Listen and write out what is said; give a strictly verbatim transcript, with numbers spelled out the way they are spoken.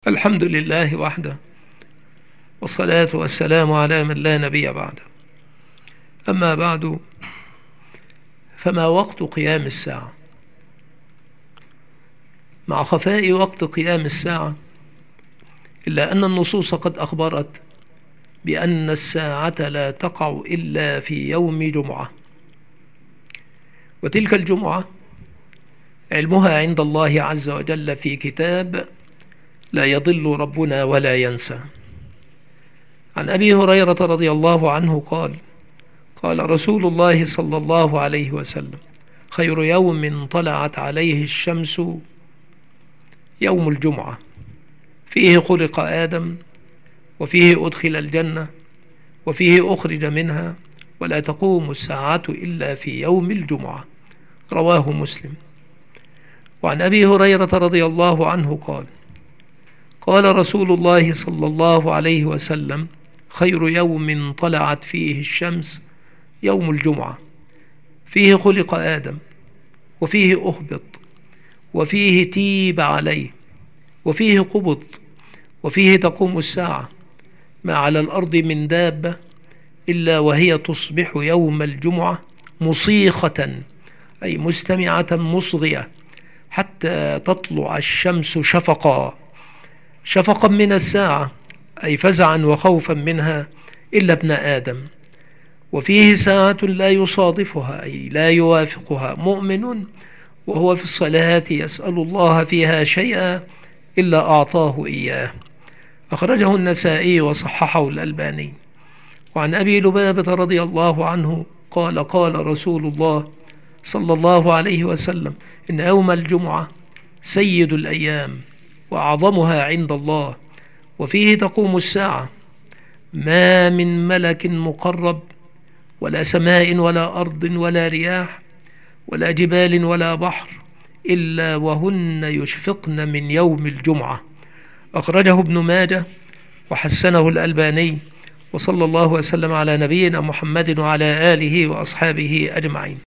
الحمد لله وحده، والصلاة والسلام على من لا نبي بعده. أما بعد، فما وقت قيام الساعة؟ مع خفاء وقت قيام الساعة، إلا أن النصوص قد أخبرت بأن الساعة لا تقع إلا في يوم جمعة، وتلك الجمعة علمها عند الله عز وجل في كتاب لا يضل ربنا ولا ينسى. عن أبي هريرة رضي الله عنه قال: قال رسول الله صلى الله عليه وسلم: خير يوم طلعت عليه الشمس يوم الجمعة، فيه خلق آدم، وفيه أدخل الجنة، وفيه أخرج منها، ولا تقوم الساعة إلا في يوم الجمعة. رواه مسلم. وعن أبي هريرة رضي الله عنه قال: قال رسول الله صلى الله عليه وسلم: خير يوم طلعت فيه الشمس يوم الجمعة، فيه خلق آدم، وفيه أهبط، وفيه تيب عليه، وفيه قبض، وفيه تقوم الساعة، ما على الأرض من دابة إلا وهي تصبح يوم الجمعة مصيخة، أي مستمعة مصغية، حتى تطلع الشمس شفقا شفقا من الساعة، أي فزعا وخوفا منها، إلا ابن آدم. وفيه ساعة لا يصادفها، أي لا يوافقها مؤمن وهو في الصلاة يسأل الله فيها شيئا إلا أعطاه إياه. أخرجه النسائي وصححه الألباني. وعن أبي لبابة رضي الله عنه قال: قال رسول الله صلى الله عليه وسلم: إن يوم الجمعة سيد الأيام وأعظمها عند الله، وفيه تقوم الساعة، ما من ملك مقرب، ولا سماء ولا أرض ولا رياح ولا جبال ولا بحر، إلا وهن يشفقن من يوم الجمعة. أخرجه ابن ماجه وحسنه الألباني. وصلى الله وسلم على نبينا محمد وعلى آله وأصحابه أجمعين.